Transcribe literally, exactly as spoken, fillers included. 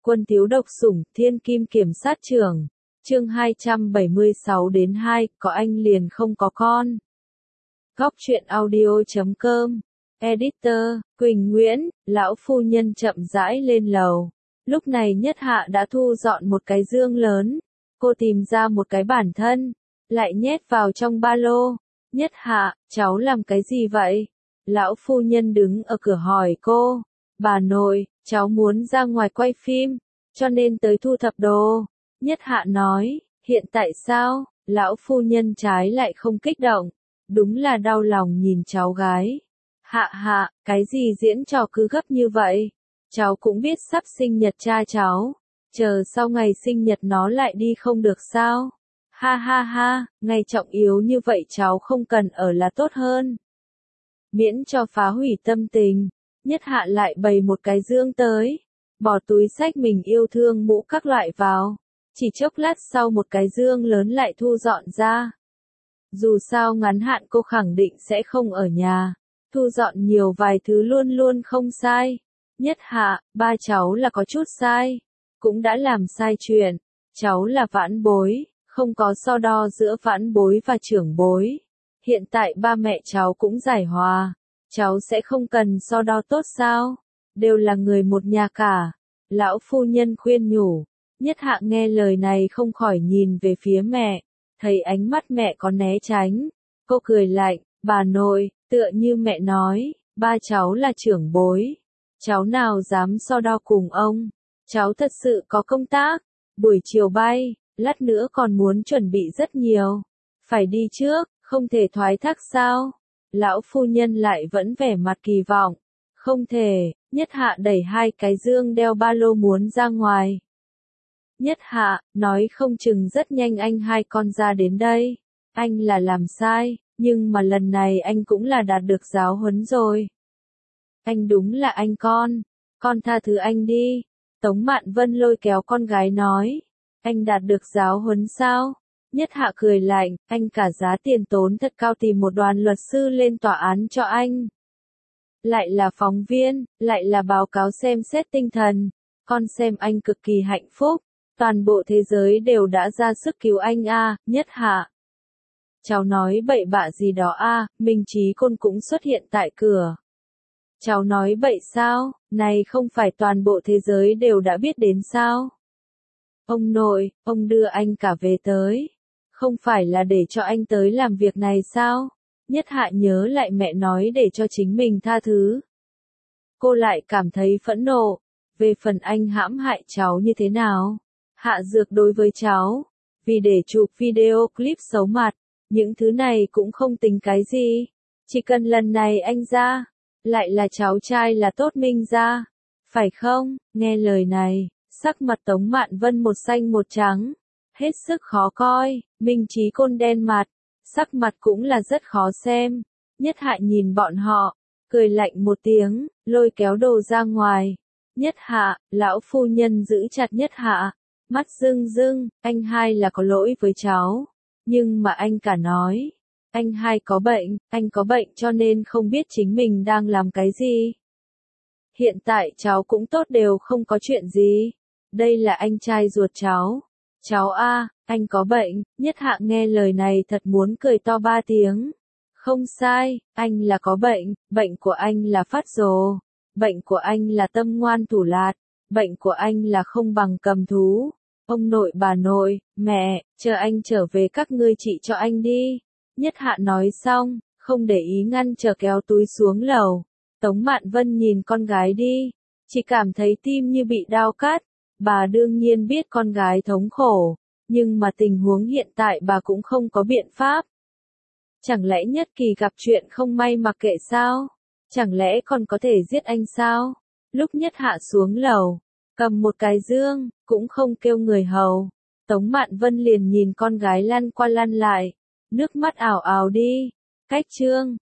Quân thiếu độc sủng, thiên kim kiểm sát trưởng. Chương hai trăm bảy mươi sáu đến hai, có anh liền không có con. Góc truyện audio chấm com. Editor, Quỳnh Nguyễn, lão phu nhân chậm rãi lên lầu. Lúc này Nhất Hạ đã thu dọn một cái dương lớn. Cô tìm ra một cái bản thân, lại nhét vào trong ba lô. Nhất Hạ, cháu làm cái gì vậy? Lão phu nhân đứng ở cửa hỏi cô. Bà nội, cháu muốn ra ngoài quay phim, cho nên tới thu thập đồ. Nhất Hạ nói, hiện tại sao? Lão phu nhân trái lại không kích động. Đúng là đau lòng nhìn cháu gái. Hạ hạ, cái gì diễn trò cứ gấp như vậy? Cháu cũng biết sắp sinh nhật cha cháu. Chờ sau ngày sinh nhật nó lại đi không được sao? Ha ha ha, ngày trọng yếu như vậy cháu không cần ở là tốt hơn. Miễn cho phá hủy tâm tình. Nhất Hạ lại bày một cái dương tới. Bỏ túi xách mình yêu thương mũ các loại vào. Chỉ chốc lát sau một cái dương lớn lại thu dọn ra. Dù sao ngắn hạn cô khẳng định sẽ không ở nhà. Thu dọn nhiều vài thứ luôn luôn không sai. Nhất Hạ, ba cháu là có chút sai. Cũng đã làm sai chuyện. Cháu là vãn bối, không có so đo giữa vãn bối và trưởng bối. Hiện tại ba mẹ cháu cũng giải hòa. Cháu sẽ không cần so đo tốt sao? Đều là người một nhà cả. Lão phu nhân khuyên nhủ. Nhất Hạ nghe lời này không khỏi nhìn về phía mẹ. Thấy ánh mắt mẹ có né tránh. Cô cười lạnh, bà nội, tựa như mẹ nói, ba cháu là trưởng bối. Cháu nào dám so đo cùng ông. Cháu thật sự có công tác. Buổi chiều bay, lát nữa còn muốn chuẩn bị rất nhiều. Phải đi trước, không thể thoái thác sao? Lão phu nhân lại vẫn vẻ mặt kỳ vọng. Không thể, Nhất Hạ đẩy hai cái dương đeo ba lô muốn ra ngoài. Nhất Hạ, nói không chừng rất nhanh anh hai con ra đến đây. Anh là làm sai, nhưng mà lần này anh cũng là đạt được giáo huấn rồi. Anh đúng là anh con, con tha thứ anh đi. Tống Mạn Vân lôi kéo con gái nói. Anh đạt được giáo huấn sao? Nhất Hạ cười lạnh, anh cả giá tiền tốn thật cao tìm một đoàn luật sư lên tòa án cho anh. Lại là phóng viên, lại là báo cáo xem xét tinh thần. Con xem anh cực kỳ hạnh phúc. Toàn bộ thế giới đều đã ra sức cứu anh a, à, Nhất Hạ. Cháu nói bậy bạ gì đó a, à, Minh Chí Côn cũng xuất hiện tại cửa. Cháu nói bậy sao, này không phải toàn bộ thế giới đều đã biết đến sao? Ông nội, ông đưa anh cả về tới. Không phải là để cho anh tới làm việc này sao? Nhất Hạ nhớ lại mẹ nói để cho chính mình tha thứ. Cô lại cảm thấy phẫn nộ. Về phần anh hãm hại cháu như thế nào? Hạ dược đối với cháu. Vì để chụp video clip xấu mặt. Những thứ này cũng không tính cái gì. Chỉ cần lần này anh ra. Lại là cháu trai là tốt minh ra. Phải không? Nghe lời này. Sắc mặt Tống Mạn Vân một xanh một trắng. Hết sức khó coi. Minh Chí Côn đen mặt. Sắc mặt cũng là rất khó xem. Nhất Hạ nhìn bọn họ. Cười lạnh một tiếng. Lôi kéo đồ ra ngoài. Nhất Hạ, lão phu nhân giữ chặt Nhất Hạ. Mắt rưng rưng, anh hai là có lỗi với cháu. Nhưng mà anh cả nói. Anh hai có bệnh, anh có bệnh cho nên không biết chính mình đang làm cái gì. Hiện tại cháu cũng tốt đều không có chuyện gì. Đây là anh trai ruột cháu. Cháu a, anh có bệnh. Nhất Hạ nghe lời này thật muốn cười to ba tiếng. Không sai, anh là có bệnh, bệnh của anh là phát rồ. Bệnh của anh là tâm ngoan thủ lạt. Bệnh của anh là không bằng cầm thú. Ông nội bà nội, mẹ, chờ anh trở về các ngươi trị cho anh đi. Nhất Hạ nói xong, không để ý ngăn trở kéo túi xuống lầu. Tống Mạn Vân nhìn con gái đi. Chỉ cảm thấy tim như bị đao cắt. Bà đương nhiên biết con gái thống khổ. Nhưng mà tình huống hiện tại bà cũng không có biện pháp. Chẳng lẽ Nhất Kỳ gặp chuyện không may mặc kệ sao? Chẳng lẽ còn có thể giết anh sao? Lúc Nhất Hạ xuống lầu, cầm một cái dương, cũng không kêu người hầu. Tống Mạn Vân liền nhìn con gái lăn qua lăn lại. Nước mắt ảo ảo đi. Cách chương.